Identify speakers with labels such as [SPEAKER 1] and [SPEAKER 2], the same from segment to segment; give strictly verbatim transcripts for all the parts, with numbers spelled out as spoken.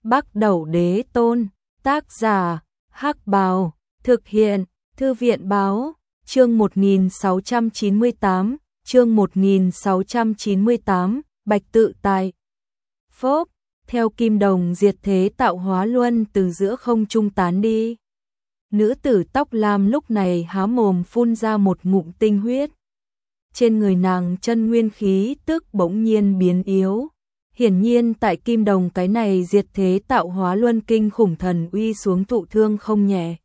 [SPEAKER 1] Bắc Đẩu Đế Tôn, tác giả, Hắc Bào, thực hiện, Thư viện Báo, chương một nghìn sáu trăm chín mươi tám, chương một nghìn sáu trăm chín mươi tám, Bạch Tự Tại. Phốp, theo kim đồng diệt thế tạo hóa luân từ giữa không trung tán đi. Nữ tử tóc lam lúc này há mồm phun ra một ngụm tinh huyết. Trên người nàng chân nguyên khí tức bỗng nhiên biến yếu. Hiển nhiên tại kim đồng cái này diệt thế tạo hóa luân kinh khủng thần uy xuống thụ thương không nhẹ.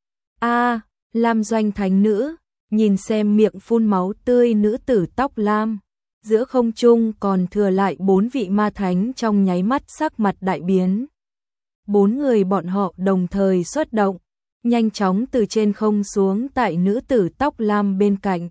[SPEAKER 1] A, Lam Doanh thánh nữ, nhìn xem miệng phun máu tươi nữ tử tóc lam, giữa không trung còn thừa lại bốn vị ma thánh trong nháy mắt sắc mặt đại biến. Bốn người bọn họ đồng thời xuất động, nhanh chóng từ trên không xuống tại nữ tử tóc lam bên cạnh.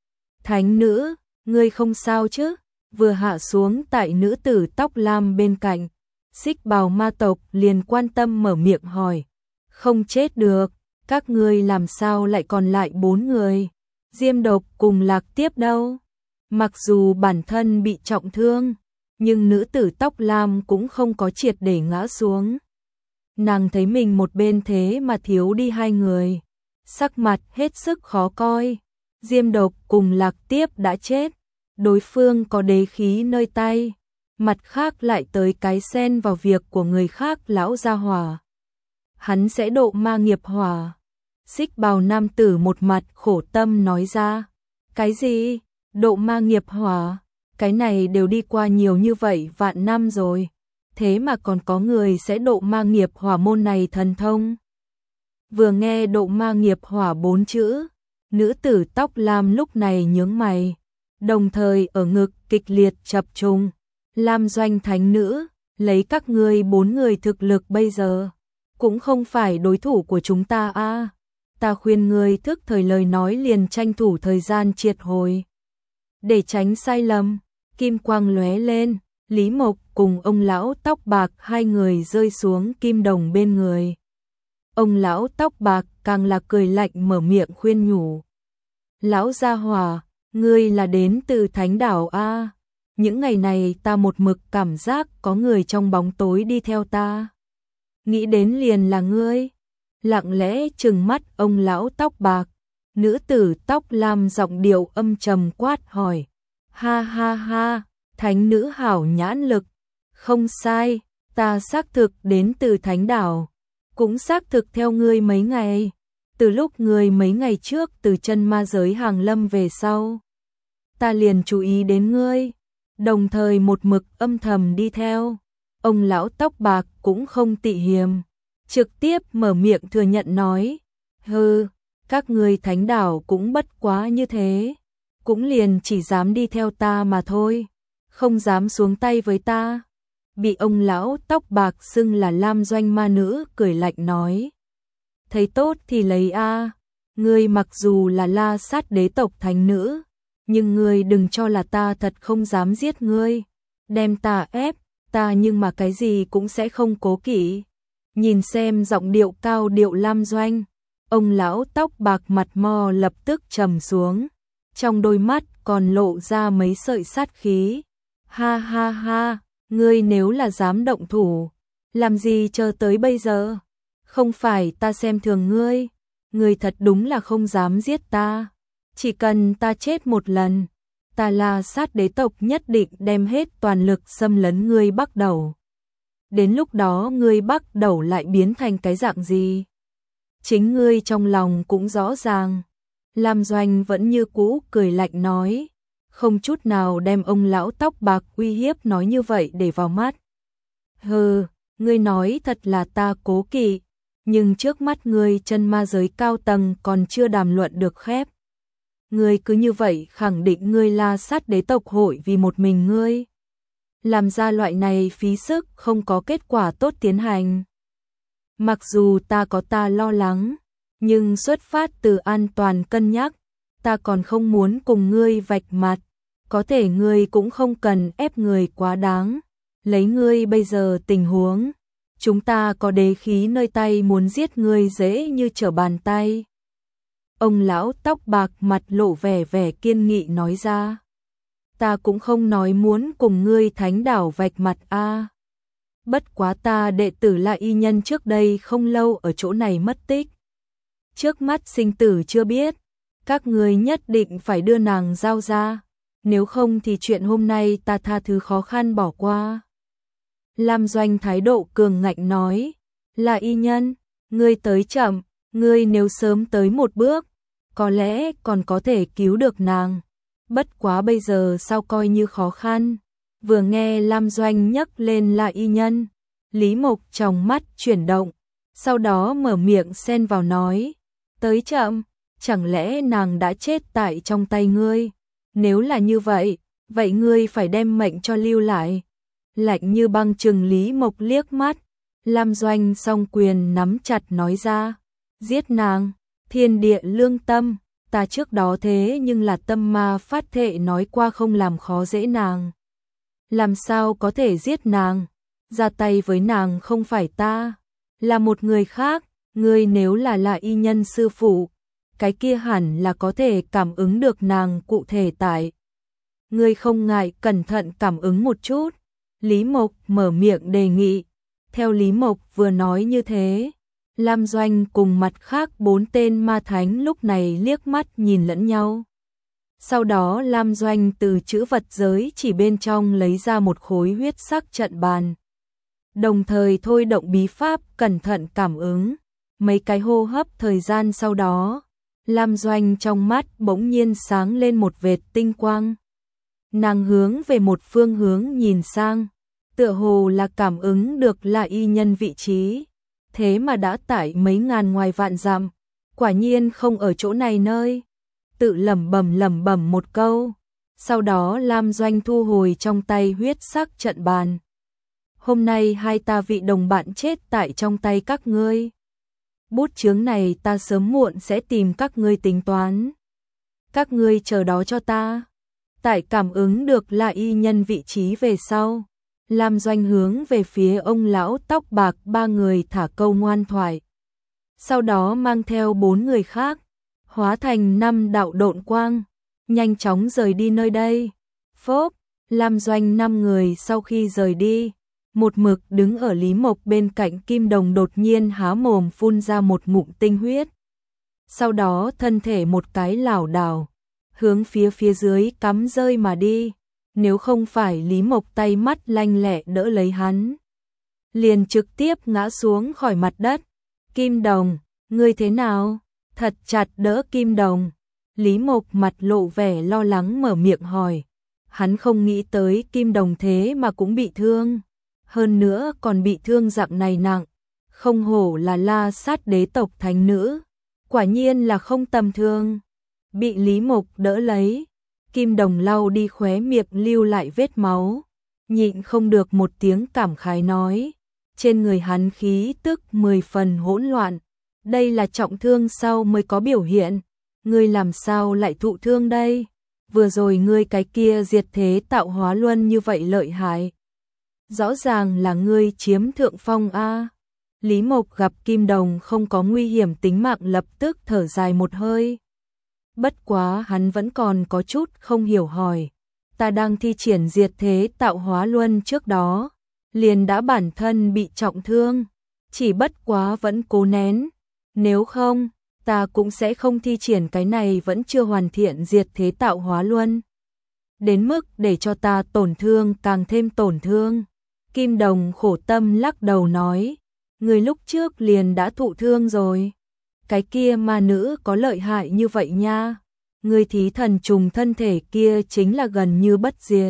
[SPEAKER 1] Thánh nữ, ngươi không sao chứ? Vừa hạ xuống tại nữ tử tóc lam bên cạnh, Xích Bào ma tộc liền quan tâm mở miệng hỏi. Không chết được, các ngươi làm sao lại còn lại bốn người? Diêm Độc cùng Lạc Tiếp đâu? Mặc dù bản thân bị trọng thương, nhưng nữ tử tóc lam cũng không có triệt để ngã xuống. Nàng thấy mình một bên thế mà thiếu đi hai người, sắc mặt hết sức khó coi. Diêm Độc cùng Lạc Tiếp đã chết, đối phương có đế khí nơi tay, mặt khác lại tới cái xen vào việc của người khác lão gia hỏa. Hắn sẽ độ ma nghiệp hỏa. Xích Bào nam tử một mặt khổ tâm nói ra. Cái gì? Độ ma nghiệp hỏa? Cái này đều đi qua nhiều như vậy vạn năm rồi, thế mà còn có người sẽ độ ma nghiệp hỏa môn này thần thông. Vừa nghe độ ma nghiệp hỏa bốn chữ, nữ tử tóc lam lúc này nhướng mày, đồng thời ở ngực kịch liệt chập trùng. Lam Doanh thánh nữ, lấy các ngươi bốn người thực lực bây giờ, cũng không phải đối thủ của chúng ta a. À, ta khuyên ngươi thức thời lời nói liền tranh thủ thời gian triệt hồi. Để tránh sai lầm, kim quang lóe lên, Lý Mộc cùng ông lão tóc bạc hai người rơi xuống kim đồng bên người. Ông lão tóc bạc càng là cười lạnh mở miệng khuyên nhủ. Lão gia hỏa, ngươi là đến từ Thánh Đảo a? Những ngày này ta một mực cảm giác có người trong bóng tối đi theo ta. Nghĩ đến liền là ngươi. Lặng lẽ trừng mắt ông lão tóc bạc, nữ tử tóc lam giọng điệu âm trầm quát hỏi. Ha ha ha, thánh nữ hảo nhãn lực. Không sai, ta xác thực đến từ Thánh Đảo, cũng xác thực theo ngươi mấy ngày. Từ lúc ngươi mấy ngày trước từ chân ma giới hàng lâm về sau, ta liền chú ý đến ngươi, đồng thời một mực âm thầm đi theo. Ông lão tóc bạc cũng không tị hiềm, trực tiếp mở miệng thừa nhận nói. Hừ, các ngươi Thánh Đảo cũng bất quá như thế, cũng liền chỉ dám đi theo ta mà thôi, không dám xuống tay với ta. Bị ông lão tóc bạc xưng là Lam Doanh ma nữ cười lạnh nói. Thấy tốt thì lấy a, ngươi mặc dù là La Sát đế tộc thánh nữ, nhưng ngươi đừng cho là ta thật không dám giết ngươi, đem ta ép, ta nhưng mà cái gì cũng sẽ không cố kỵ. Nhìn xem giọng điệu cao điệu Lam Doanh, ông lão tóc bạc mặt mo lập tức trầm xuống, trong đôi mắt còn lộ ra mấy sợi sát khí. Ha ha ha, ngươi nếu là dám động thủ, làm gì chờ tới bây giờ? Không phải ta xem thường ngươi, ngươi thật đúng là không dám giết ta. Chỉ cần ta chết một lần, ta La Sát đế tộc nhất định đem hết toàn lực xâm lấn ngươi Bắc Đẩu. Đến lúc đó ngươi Bắc Đẩu lại biến thành cái dạng gì? Chính ngươi trong lòng cũng rõ ràng. Lam Doanh vẫn như cũ cười lạnh nói, không chút nào đem ông lão tóc bạc uy hiếp nói như vậy để vào mắt. Hừ, ngươi nói thật là ta cố kỵ, nhưng trước mắt ngươi chân ma giới cao tầng còn chưa đàm luận được khép. Ngươi cứ như vậy khẳng định ngươi La Sát đế tộc hội vì một mình ngươi làm ra loại này phí sức không có kết quả tốt tiến hành. Mặc dù ta có ta lo lắng, nhưng xuất phát từ an toàn cân nhắc, ta còn không muốn cùng ngươi vạch mặt. Có thể ngươi cũng không cần ép người quá đáng. Lấy ngươi bây giờ tình huống, chúng ta có đế khí nơi tay muốn giết ngươi dễ như trở bàn tay. Ông lão tóc bạc mặt lộ vẻ vẻ kiên nghị nói ra. Ta cũng không nói muốn cùng ngươi Thánh Đảo vạch mặt a. Bất quá ta đệ tử là y nhân trước đây không lâu ở chỗ này mất tích. Trước mắt sinh tử chưa biết, các người nhất định phải đưa nàng giao ra, nếu không thì chuyện hôm nay ta tha thứ khó khăn bỏ qua. Lam Doanh thái độ cường ngạnh nói, là y nhân, ngươi tới chậm, ngươi nếu sớm tới một bước, có lẽ còn có thể cứu được nàng. Bất quá bây giờ sao coi như khó khăn. Vừa nghe Lam Doanh nhắc lên là y nhân, Lý Mộc trong mắt chuyển động, sau đó mở miệng xen vào nói, tới chậm, chẳng lẽ nàng đã chết tại trong tay ngươi? Nếu là như vậy, vậy ngươi phải đem mệnh cho lưu lại. Lạnh như băng trừng Lý Mộc liếc mắt, Lam Doanh song quyền nắm chặt nói ra, giết nàng, thiên địa lương tâm, ta trước đó thế nhưng là tâm ma phát thệ nói qua không làm khó dễ nàng. Làm sao có thể giết nàng, ra tay với nàng không phải ta, là một người khác, ngươi nếu là là y nhân sư phụ, cái kia hẳn là có thể cảm ứng được nàng cụ thể tại. Ngươi không ngại cẩn thận cảm ứng một chút. Lý Mộc mở miệng đề nghị. Theo Lý Mộc vừa nói như thế, Lam Doanh cùng mặt khác bốn tên ma thánh lúc này liếc mắt nhìn lẫn nhau. Sau đó Lam Doanh từ chữ vật giới chỉ bên trong lấy ra một khối huyết sắc trận bàn. Đồng thời thôi động bí pháp cẩn thận cảm ứng. Mấy cái hô hấp thời gian sau đó, Lam Doanh trong mắt bỗng nhiên sáng lên một vệt tinh quang. Nàng hướng về một phương hướng nhìn sang, tựa hồ là cảm ứng được là y nhân vị trí, thế mà đã tại mấy ngàn ngoài vạn dặm, quả nhiên không ở chỗ này nơi. Tự lẩm bẩm lẩm bẩm một câu, sau đó Lam Doanh thu hồi trong tay huyết sắc trận bàn. Hôm nay hai ta vị đồng bạn chết tại trong tay các ngươi. Bút chướng này ta sớm muộn sẽ tìm các ngươi tính toán. Các ngươi chờ đó cho ta. Tại cảm ứng được là y nhân vị trí về sau, Lam Doanh hướng về phía ông lão tóc bạc ba người thả câu ngoan thoại. Sau đó mang theo bốn người khác, hóa thành năm đạo độn quang, nhanh chóng rời đi nơi đây. Phốp, Lam Doanh năm người sau khi rời đi, một mực đứng ở Lý Mộc bên cạnh Kim Đồng đột nhiên há mồm phun ra một ngụm tinh huyết. Sau đó thân thể một cái lảo đảo, hướng phía phía dưới cắm rơi mà đi. Nếu không phải Lý Mộc tay mắt lanh lẹ đỡ lấy hắn, liền trực tiếp ngã xuống khỏi mặt đất. Kim Đồng, ngươi thế nào? Thật chặt đỡ Kim Đồng. Lý Mộc mặt lộ vẻ lo lắng mở miệng hỏi. Hắn không nghĩ tới Kim Đồng thế mà cũng bị thương. Hơn nữa còn bị thương dạng này nặng. Không hổ là La Sát đế tộc thánh nữ. Quả nhiên là không tầm thường. Bị Lý Mộc đỡ lấy. Kim Đồng lau đi khóe miệng lưu lại vết máu. Nhịn không được một tiếng cảm khái nói. Trên người hắn khí tức mười phần hỗn loạn. Đây là trọng thương sau mới có biểu hiện. Ngươi làm sao lại thụ thương đây? Vừa rồi ngươi cái kia diệt thế tạo hóa luân như vậy lợi hại. Rõ ràng là ngươi chiếm thượng phong a. Lý Mộc gặp Kim Đồng không có nguy hiểm tính mạng lập tức thở dài một hơi. Bất quá hắn vẫn còn có chút không hiểu hỏi. Ta đang thi triển diệt thế tạo hóa luân trước đó, liền đã bản thân bị trọng thương, chỉ bất quá vẫn cố nén. Nếu không, ta cũng sẽ không thi triển cái này vẫn chưa hoàn thiện diệt thế tạo hóa luân. Đến mức để cho ta tổn thương càng thêm tổn thương. Kim Đồng khổ tâm lắc đầu nói, người lúc trước liền đã thụ thương rồi. Cái kia ma nữ có lợi hại như vậy nha. Người thí thần trùng thân thể kia chính là gần như bất diệt.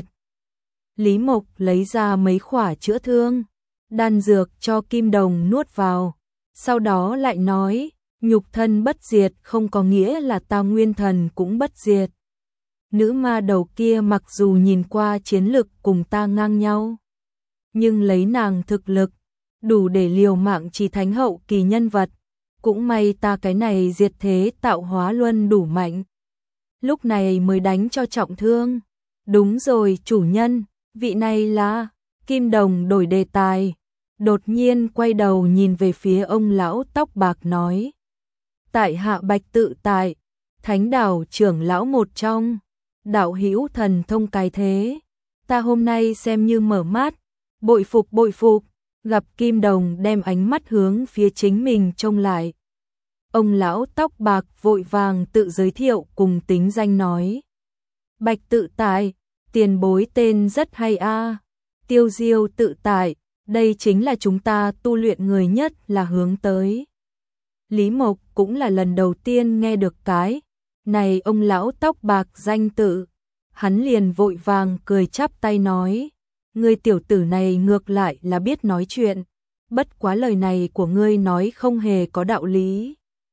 [SPEAKER 1] Lý Mộc lấy ra mấy khỏa chữa thương, đan dược cho Kim Đồng nuốt vào. Sau đó lại nói, nhục thân bất diệt không có nghĩa là ta nguyên thần cũng bất diệt. Nữ ma đầu kia mặc dù nhìn qua chiến lực cùng ta ngang nhau, nhưng lấy nàng thực lực, đủ để liều mạng chỉ thánh hậu kỳ nhân vật. Cũng may ta cái này diệt thế tạo hóa luân đủ mạnh. Lúc này mới đánh cho trọng thương. Đúng rồi chủ nhân, vị này là... Kim Đồng đổi đề tài. Đột nhiên quay đầu nhìn về phía ông lão tóc bạc nói. Tại hạ Bạch Tự Tại, thánh đảo trưởng lão một trong, đạo hữu thần thông cái thế. Ta hôm nay xem như mở mắt, bội phục bội phục, Gặp Kim Đồng đem ánh mắt hướng phía chính mình trông lại. Ông lão tóc bạc vội vàng tự giới thiệu cùng tính danh nói. Bạch tự tại, tiền bối tên rất hay a. Tiêu Diêu tự tại, đây chính là chúng ta tu luyện người nhất là hướng tới. Lý Mộc cũng là lần đầu tiên nghe được cái này ông lão tóc bạc danh tự. Hắn liền vội vàng cười chắp tay nói. Ngươi tiểu tử này ngược lại là biết nói chuyện. Bất quá lời này của ngươi nói không hề có đạo lý.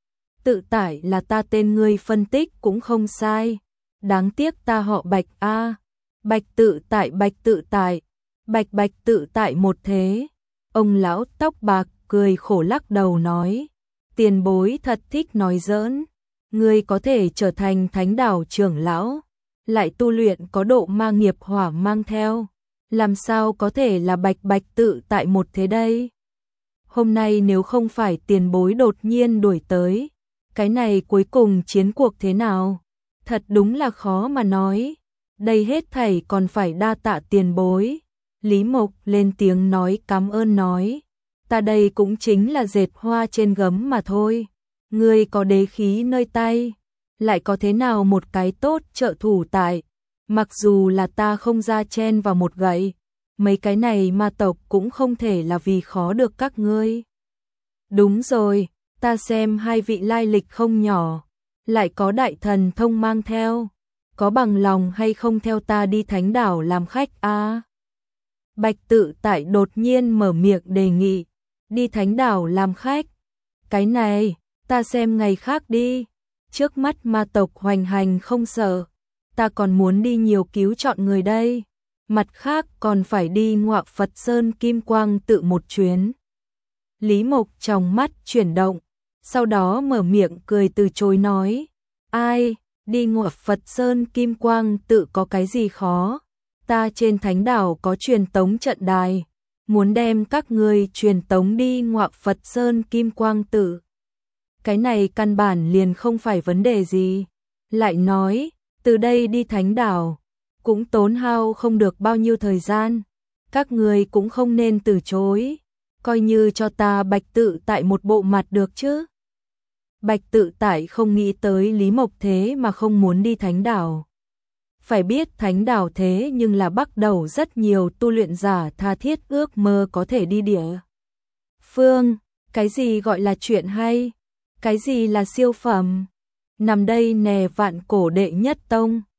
[SPEAKER 1] Tự tại là ta tên, ngươi phân tích cũng không sai. Đáng tiếc ta họ Bạch a. Bạch tự tại, Bạch tự tại. Bạch Bạch tự tại một thế. Ông lão tóc bạc cười khổ lắc đầu nói. Tiền bối thật thích nói giỡn. Ngươi có thể trở thành thánh đảo trưởng lão, lại tu luyện có độ ma nghiệp hỏa mang theo, làm sao có thể là Bạch Bạch tự tại một thế đây? Hôm nay nếu không phải tiền bối đột nhiên đuổi tới, cái này cuối cùng chiến cuộc thế nào? Thật đúng là khó mà nói. Đây hết thảy còn phải đa tạ tiền bối. Lý Mộc lên tiếng nói cảm ơn nói. Ta đây cũng chính là dệt hoa trên gấm mà thôi. Ngươi có đế khí nơi tay, lại có thế nào một cái tốt trợ thủ tại. Mặc dù là ta không ra chen vào một gậy, mấy cái này ma tộc cũng không thể là vì khó được các ngươi. Đúng rồi, ta xem hai vị lai lịch không nhỏ, lại có đại thần thông mang theo, có bằng lòng hay không theo ta đi thánh đảo làm khách a? À? Bạch tự tại đột nhiên mở miệng đề nghị, đi thánh đảo làm khách. Cái này, ta xem ngày khác đi, trước mắt ma tộc hoành hành không sợ, ta còn muốn đi nhiều cứu chọn người đây, mặt khác còn phải đi Ngọa Phật Sơn Kim Quang tự một chuyến. Lý Mộc trong mắt chuyển động, sau đó mở miệng cười từ chối nói, ai, đi Ngọa Phật Sơn Kim Quang tự có cái gì khó, ta trên thánh đảo có truyền tống trận đài, muốn đem các ngươi truyền tống đi Ngọa Phật Sơn Kim Quang tự. Cái này căn bản liền không phải vấn đề gì. Lại nói, từ đây đi thánh đảo, cũng tốn hao không được bao nhiêu thời gian. Các người cũng không nên từ chối, coi như cho ta Bạch tự tại một bộ mặt được chứ. Bạch tự tại không nghĩ tới Lý Mộc thế mà không muốn đi thánh đảo. Phải biết thánh đảo thế nhưng là bắt đầu rất nhiều tu luyện giả tha thiết ước mơ có thể đi địa phương. Cái gì gọi là chuyện hay? Cái gì là siêu phẩm? Nằm đây nè vạn cổ đệ nhất tông.